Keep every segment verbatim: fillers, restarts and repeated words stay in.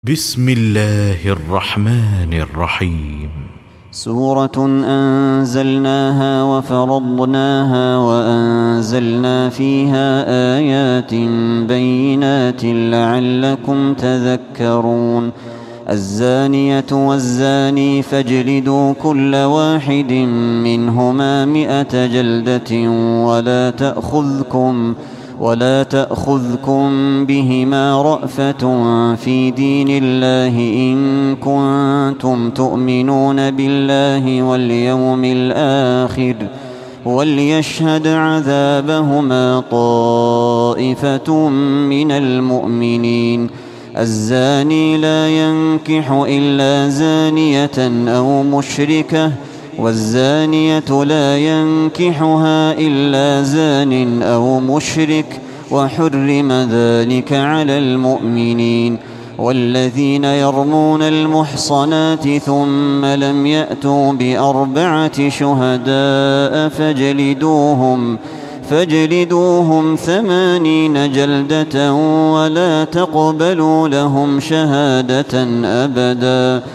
بسم الله الرحمن الرحيم. سورة أنزلناها وفرضناها وأنزلنا فيها آيات بينات لعلكم تذكرون. الزانية والزاني فاجلدوا كل واحد منهما مئة جلدة ولا تأخذكم ولا تأخذكم بهما رأفة في دين الله إن كنتم تؤمنون بالله واليوم الآخر وليشهد عذابهما طائفة من المؤمنين. الزاني لا ينكح إلا زانية أو مشركة والزانية لا ينكحها إلا زان أو مشرك وحرم ذلك على المؤمنين. والذين يرمون المحصنات ثم لم يأتوا بأربعة شهداء فاجلدوهم فاجلدوهم ثمانين جلدة ولا تقبلوا لهم شهادة أبدا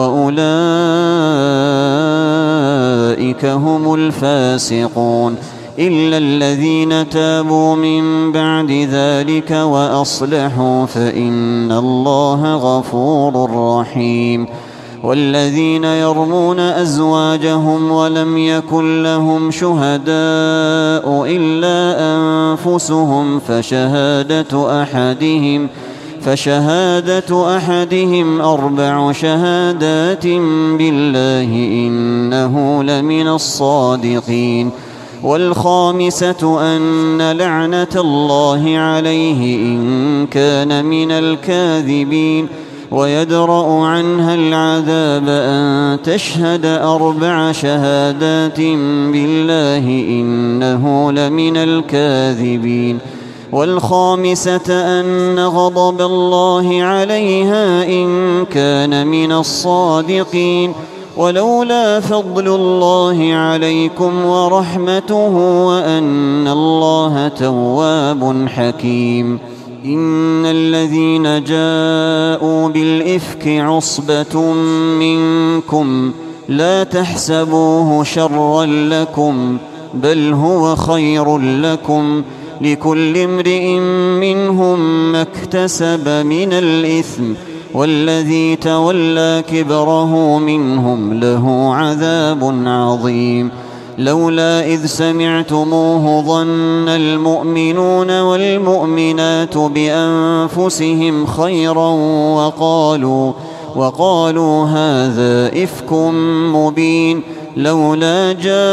وأولئك هم الفاسقون إلا الذين تابوا من بعد ذلك وأصلحوا فإن الله غفور رحيم. والذين يرمون أزواجهم ولم يكن لهم شهداء إلا أنفسهم فشهادة أحدهم فشهادة أحدهم أربع شهادات بالله إنه لمن الصادقين. والخامسة أن لعنة الله عليه إن كان من الكاذبين ويدرأ عنها العذاب أن تشهد أربع شهادات بالله إنه لمن الكاذبين. والخامسة أن غضب الله عليها إن كان من الصادقين. ولولا فضل الله عليكم ورحمته وأن الله تواب حكيم. إن الذين جاءوا بالإفك عصبة منكم لا تحسبوه شرا لكم بل هو خير لكم لكل امرئ منهم ما اكتسب من الإثم والذي تولى كبره منهم له عذاب عظيم. لولا إذ سمعتموه ظن المؤمنون والمؤمنات بأنفسهم خيرا وقالوا, وقالوا هذا إفك مبين. لولا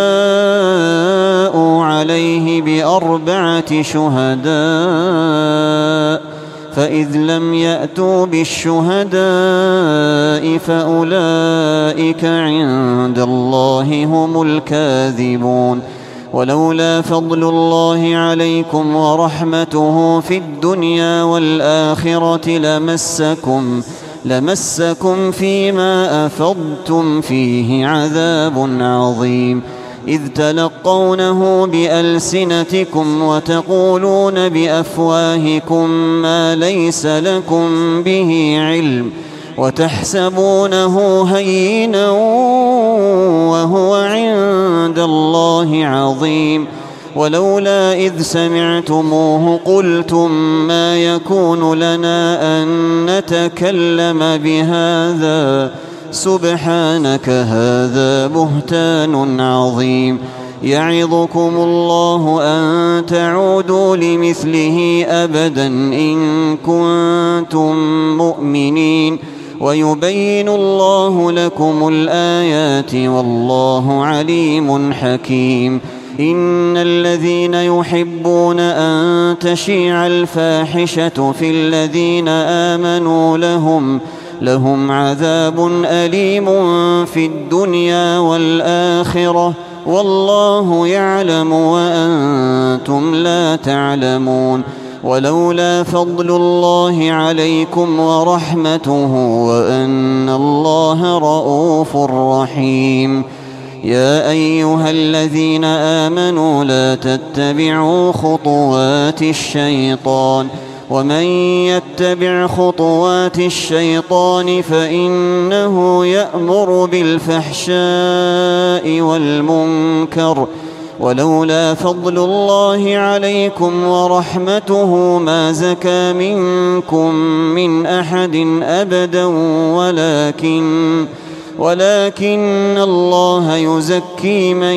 جاءوا عليه بأربعة شهداء فإذ لم يأتوا بالشهداء فأولئك عند الله هم الكاذبون. ولولا فضل الله عليكم ورحمته في الدنيا والآخرة لمسكم لمسكم فيما أفضتم فيه عذاب عظيم. إذ تلقونه بألسنتكم وتقولون بأفواهكم ما ليس لكم به علم وتحسبونه هينا وهو عند الله عظيم. ولولا إذ سمعتموه قلتم ما يكون لنا أن نتكلم بهذا سبحانك هذا بهتان عظيم. يعظكم الله أن تعودوا لمثله أبدا إن كنتم مؤمنين ويبين الله لكم الآيات والله عليم حكيم. إن الذين يحبون أن تشيع الفاحشة في الذين آمنوا لهم لهم عذاب أليم في الدنيا والآخرة والله يعلم وأنتم لا تعلمون. ولولا فضل الله عليكم ورحمته وأن الله رؤوف رحيم. يا أيها الذين آمنوا لا تتبعوا خطوات الشيطان ومن يتبع خطوات الشيطان فإنه يأمر بالفحشاء والمنكر ولولا فضل الله عليكم ورحمته ما زكى منكم من أحد أبدا ولكن ولكن الله يزكي من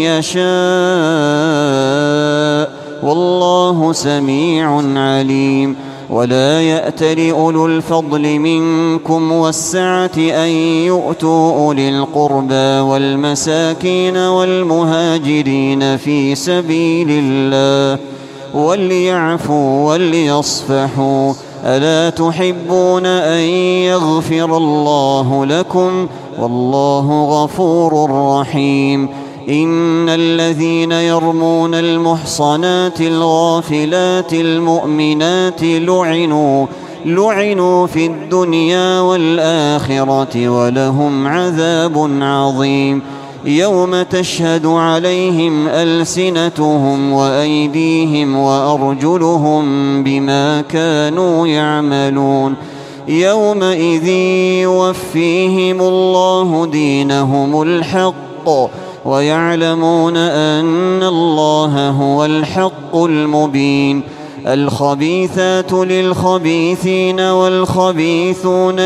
يشاء والله سميع عليم. ولا يأتل أولو الفضل منكم والسعة أن يؤتوا أولي القربى والمساكين والمهاجرين في سبيل الله وليعفوا وليصفحوا ألا تحبون أن يغفر الله لكم والله غفور رحيم. إن الذين يرمون المحصنات الغافلات المؤمنات لعنوا لعنوا في الدنيا والآخرة ولهم عذاب عظيم. يوم تشهد عليهم ألسنتهم وأيديهم وأرجلهم بما كانوا يعملون يومئذ يوفيهم الله دينهم الحق ويعلمون أن الله هو الحق المبين. الخبيثات للخبيثين والخبيثون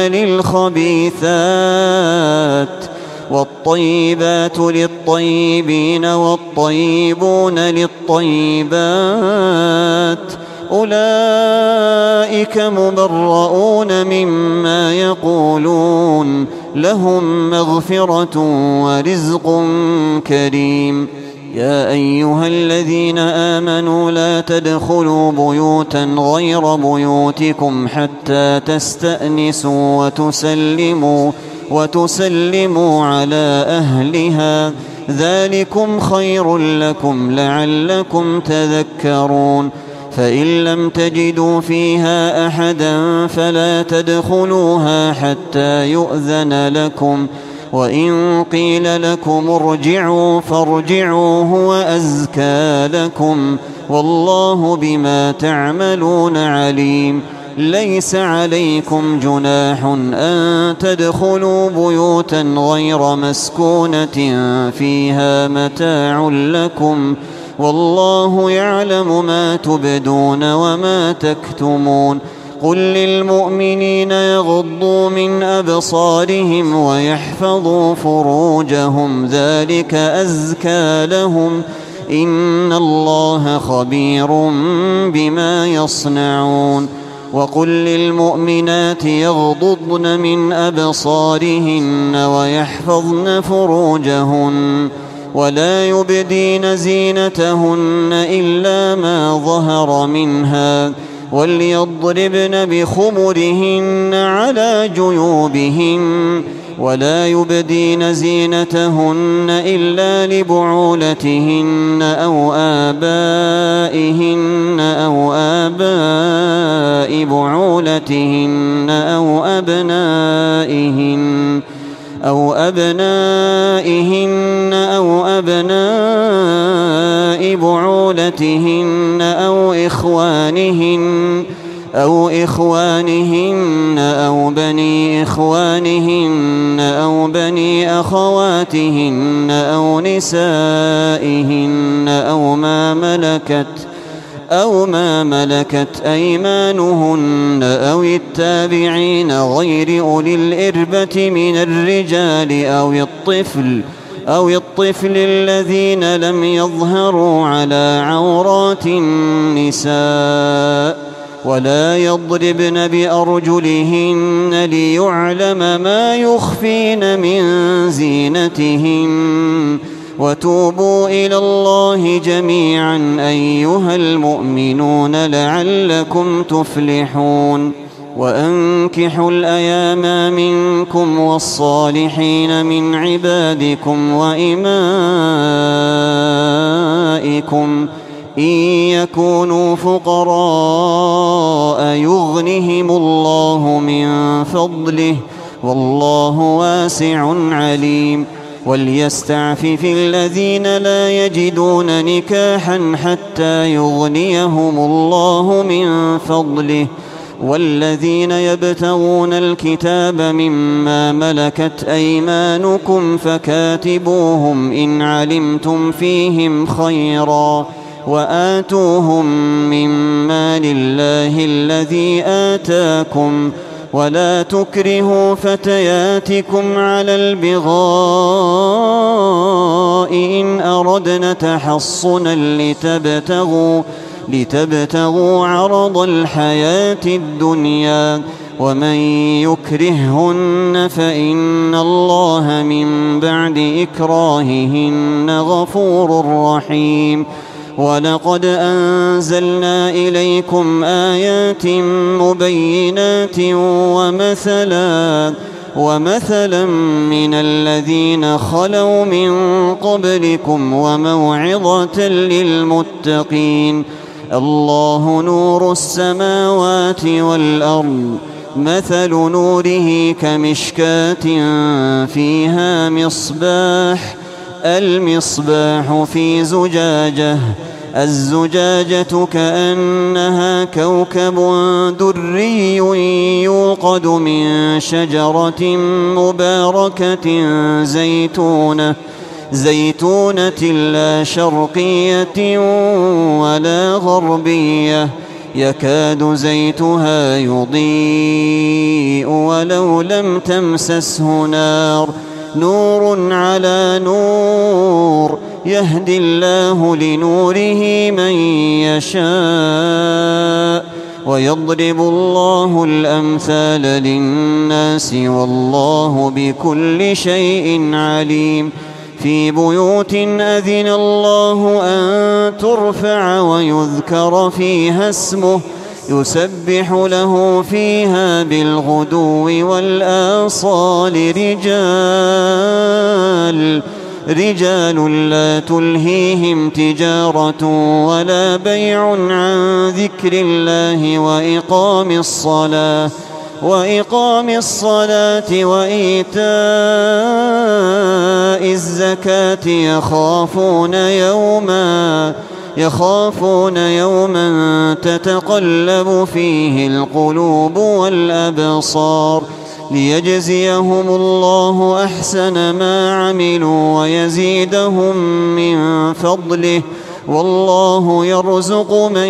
للخبيثات والطيبات للطيبين والطيبون للطيبات أولئك مبرؤون مما يقولون لهم مغفرة ورزق كريم. يا أيها الذين آمنوا لا تدخلوا بيوتا غير بيوتكم حتى تستأنسوا وتسلموا وتسلموا على أهلها ذلكم خير لكم لعلكم تذكرون. فإن لم تجدوا فيها أحدا فلا تدخلوها حتى يؤذن لكم وإن قيل لكم ارجعوا فارجعوا هو أزكى لكم والله بما تعملون عليم. ليس عليكم جناح أن تدخلوا بيوتا غير مسكونة فيها متاع لكم والله يعلم ما تبدون وما تكتمون. قل للمؤمنين يغضوا من أبصارهم ويحفظوا فروجهم ذلك أزكى لهم إن الله خبير بما يصنعون. وقل للمؤمنات يغضضن من أبصارهن ويحفظن فروجهن ولا يبدين زينتهن إلا ما ظهر منها وليضربن بخمرهن على جيوبهن ولا يبدين زينتهن إلا لبعولتهن أو آبائهن أو آباء بعولتهن أو أبنائهن أو أبنائهن أو أبناء بعولتهن أو إخوانهن أو إخوانهن أو بني إخوانهن أو بني أخواتهن أو نسائهن أو ما ملكت أو ما ملكت أيمانهن أو التابعين غير أولي الإربة من الرجال أو الطفل أو الطفل الذين لم يظهروا على عورات النساء ولا يضربن بأرجلهن ليعلم ما يخفين من زينتهن وتوبوا إلى الله جميعا أيها المؤمنون لعلكم تفلحون. وأنكحوا الأيام منكم والصالحين من عبادكم وإمائكم إن يكونوا فقراء يغنهم الله من فضله والله واسع عليم. وليستعفف الذين لا يجدون نكاحا حتى يغنيهم الله من فضله والذين يبتغون الكتاب مما ملكت أيمانكم فكاتبوهم إن علمتم فيهم خيرا وآتوهم مما لله الذي آتاكم ولا تكرهوا فتياتكم على البغاء إن أردنا تحصنا لتبتغوا, لتبتغوا عرض الحياة الدنيا ومن يكرههن فإن الله من بعد إكراههن غفور رحيم. ولقد أنزلنا إليكم آيات مبينات ومثلا ومثلا من الذين خلوا من قبلكم وموعظة للمتقين. الله نور السماوات والأرض مثل نوره كمشكاة فيها مصباح المصباح في زجاجة الزجاجة كأنها كوكب دري يوقد من شجرة مباركة زيتونة زيتونة لا شرقية ولا غربية يكاد زيتها يضيء ولو لم تمسسه نار نور على نور يهدي الله لنوره من يشاء ويضرب الله الأمثال للناس والله بكل شيء عليم. في بيوت أذن الله أن ترفع ويذكر فيها اسمه يسبح له فيها بالغدو والآصال رجال رجال لا تلهيهم تجارة ولا بيع عن ذكر الله وإقام الصلاة وإقام الصلاة وإيتاء الزكاة يخافون يوما يخافون يوما تتقلب فيه القلوب والأبصار ليجزيهم الله أحسن ما عملوا ويزيدهم من فضله والله يرزق من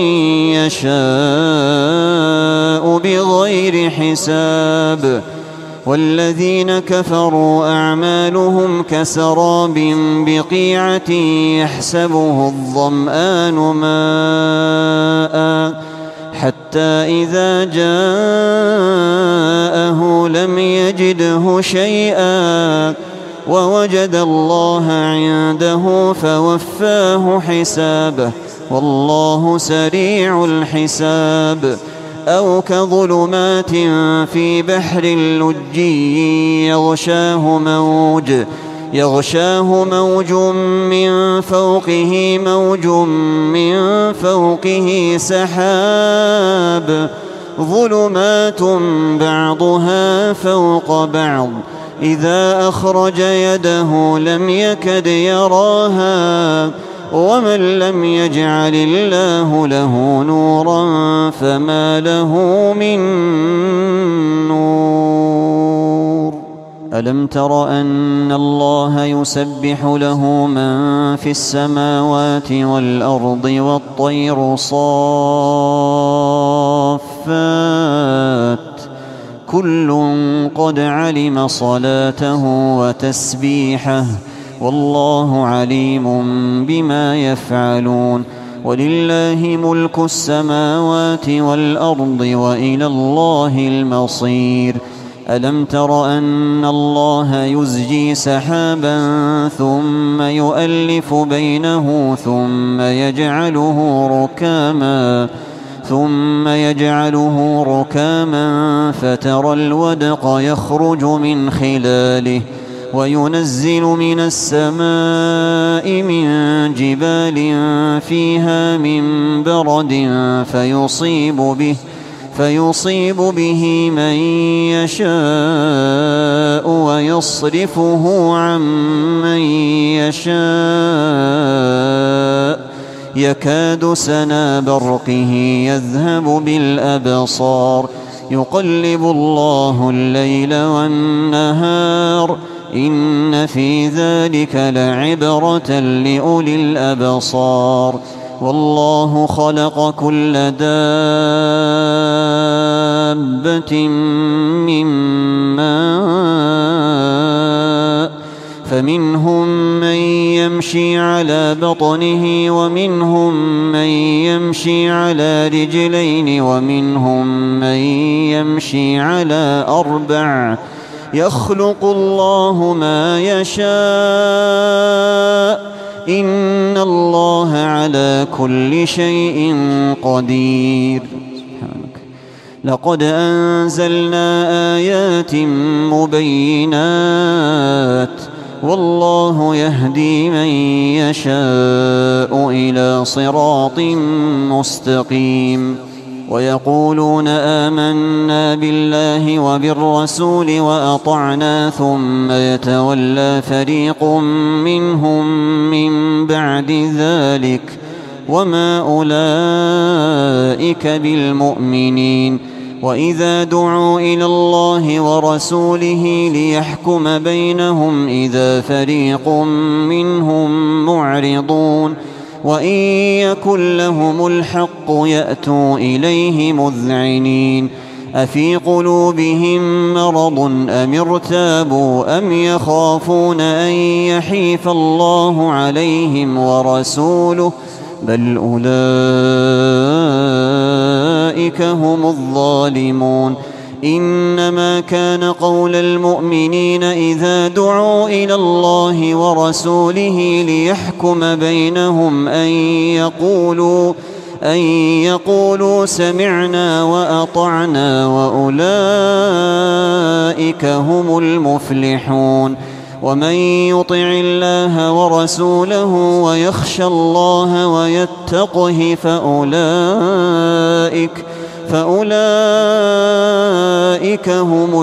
يشاء بغير حساب. والذين كفروا أعمالهم كسراب بقيعة يحسبه الظمآن ماء حتى إذا جاءه لم يجده شيئا ووجد الله عنده فوفاه حسابه والله سريع الحساب. أو كظلمات في بحر لجي يغشاه موج يغشاه موج من فوقه موج من فوقه سحاب ظلمات بعضها فوق بعض إذا أخرج يده لم يكد يراها ومن لم يجعل الله له نورا فما له من نور. ألم تر أن الله يسبح له من في السماوات والأرض والطير صافات كل قد علم صلاته وتسبيحه والله عليم بما يفعلون. ولله ملك السماوات والأرض وإلى الله المصير. ألم تر أن الله يزجي سحابا ثم يؤلف بينه ثم يجعله ركاما ثم يجعله ركاما فترى الودق يخرج من خلاله وينزل من السماء من جبال فيها من برد فيصيب به فيصيب به من يشاء ويصرفه عن من يشاء يكاد سنا برقه يذهب بالأبصار يقلب الله الليل والنهار إن في ذلك لعبرة لأولي الأبصار والله خلق كل دابة من ماء فمنهم من يمشي على بطنه ومنهم من يمشي على رجلين ومنهم من يمشي على أربع يخلق الله ما يشاء إن الله على كل شيء قدير. لقد أنزلنا آيات مبينات والله يهدي من يشاء إلى صراط مستقيم ويقولون آمنا بالله وبالرسول وأطعنا ثم يتولى فريق منهم من بعد ذلك وما أولئك بالمؤمنين وإذا دعوا إلى الله ورسوله ليحكم بينهم إذا فريق منهم معرضون وإن يكن لهم الحق يأتوا إليه مذعنين أفي قلوبهم مرض أم ارتابوا أم يخافون أن يحيف الله عليهم ورسوله بل أولئك هم الظالمون إنما كان قول المؤمنين إذا دعوا إلى الله ورسوله ليحكم بينهم أن يقولوا أن يقولوا سمعنا وأطعنا وأولئك هم المفلحون ومن يطع الله ورسوله ويخشى الله ويتقه فأولئك فأولئك هم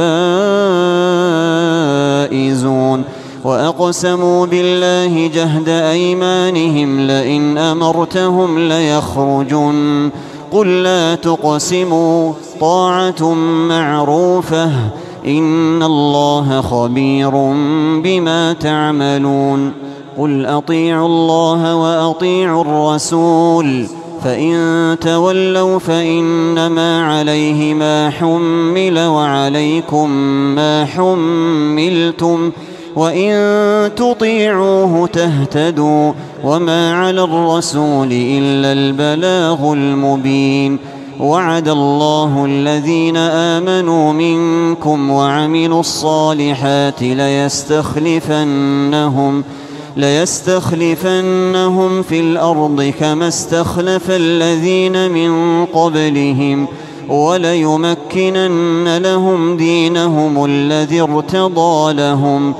الفائزون وأقسموا بالله جهد أيمانهم لئن أمرتهم ليخرجن قل لا تقسموا طاعة معروفة إن الله خبير بما تعملون قل أطيعوا الله وأطيعوا الرسول فإن تولوا فإنما عليه ما حمل وعليكم ما حملتم وإن تطيعوه تهتدوا وما على الرسول إلا البلاغ المبين وعد الله الذين آمنوا منكم وعملوا الصالحات ليستخلفنهم ليستخلفنهم في الأرض كما استخلف الذين من قبلهم وليمكنن لهم دينهم الذي ارتضى لهم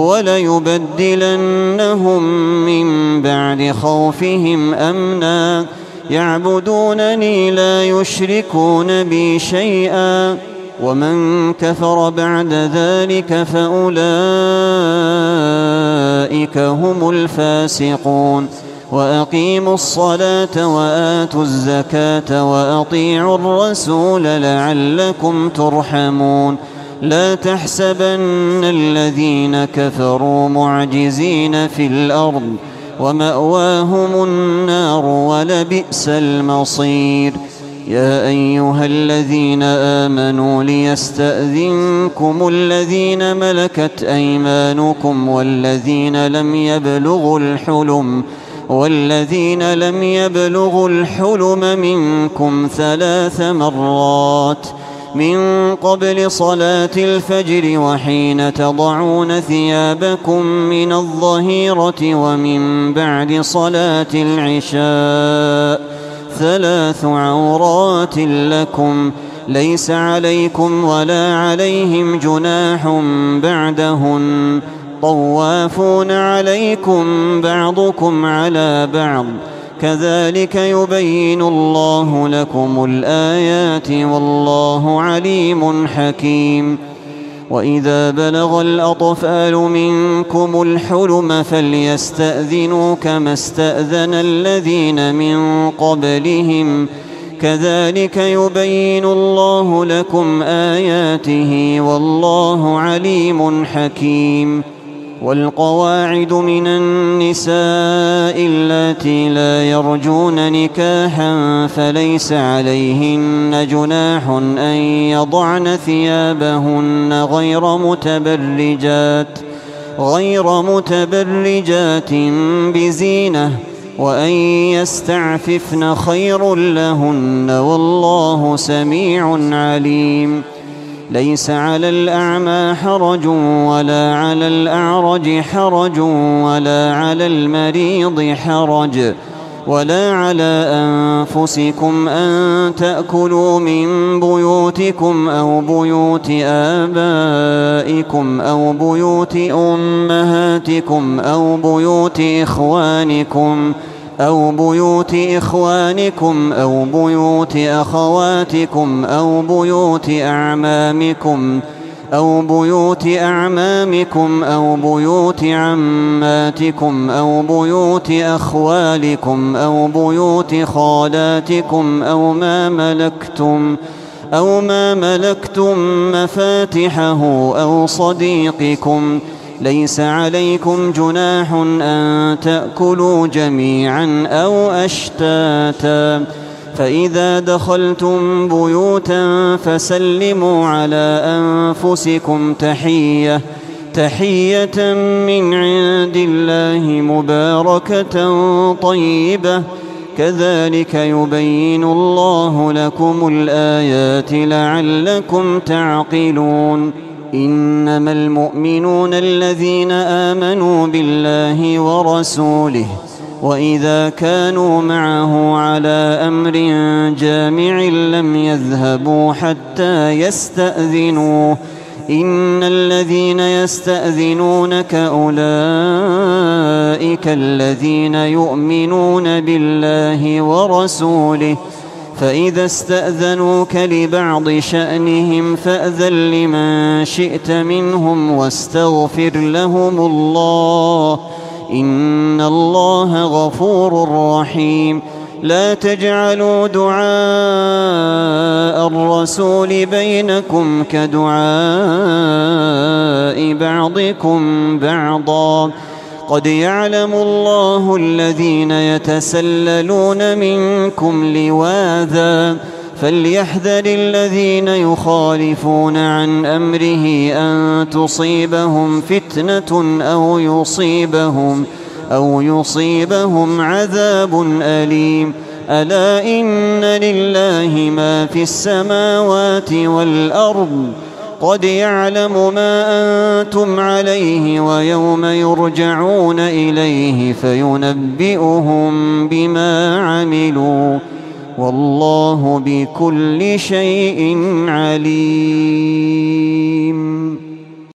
وليبدلنهم من بعد خوفهم أمنا يعبدونني لا يشركون بي شيئا ومن كفر بعد ذلك فأولئك هم الفاسقون وأقيموا الصلاة وآتوا الزكاة وأطيعوا الرسول لعلكم ترحمون لا تحسبن الذين كفروا معجزين في الأرض ومأواهم النار ولبئس المصير يا أيها الذين آمنوا ليستأذنكم الذين ملكت أيمانكم والذين لم يبلغوا الحلم والذين لم يبلغوا الحلم منكم ثلاث مرات من قبل صلاة الفجر وحين تضعون ثيابكم من الظهيرة ومن بعد صلاة العشاء ثلاث عورات لكم ليس عليكم ولا عليهم جناح بعدهن طوافون عليكم بعضكم على بعض كذلك يبين الله لكم الآيات والله عليم حكيم وإذا بلغ الأطفال منكم الحلم فليستأذنوا كما استأذن الذين من قبلهم كذلك يبين الله لكم آياته والله عليم حكيم. والقواعد من النساء اللاتي لا يرجون نكاحا فليس عليهن جناح أن يضعن ثيابهن غير متبرجات غير متبرجات بزينة وأن يستعففن خير لهن والله سميع عليم. ليس على الأعمى حرج ولا على الأعرج حرج ولا على المريض حرج ولا على أنفسكم أن تأكلوا من بيوتكم أو بيوت آبائكم أو بيوت أمهاتكم أو بيوت إخوانكم أو بيوت إخوانكم أو بيوت أخواتكم أو بيوت أعمامكم أو بيوت أعمامكم أو بيوت عماتكم أو بيوت أخوالكم أو بيوت خالاتكم أو ما ملكتم أو ما ملكتم مفاتحه أو صديقكم. ليس عليكم جناح أن تأكلوا جميعا أو أشتاتا فإذا دخلتم بيوتا فسلموا على أنفسكم تحية تحية من عند الله مباركة طيبة كذلك يبين الله لكم الآيات لعلكم تعقلون. إنما المؤمنون الذين آمنوا بالله ورسوله وإذا كانوا معه على أمر جامع لم يذهبوا حتى يستأذنوه إن الذين يستأذنونك أولئك الذين يؤمنون بالله ورسوله فإذا استأذنوك لبعض شأنهم فأذن لمن شئت منهم واستغفر لهم الله إن الله غفور رحيم. لا تجعلوا دعاء الرسول بينكم كدعاء بعضكم بعضا قد يعلم الله الذين يتسللون منكم لواذا فليحذر الذين يخالفون عن أمره أن تصيبهم فتنة أو يصيبهم أو يصيبهم عذاب أليم. ألا إن لله ما في السماوات والأرض قد يعلم ما أنتم عليه ويوم يرجعون إليه فينبئهم بما عملوا والله بكل شيء عليم.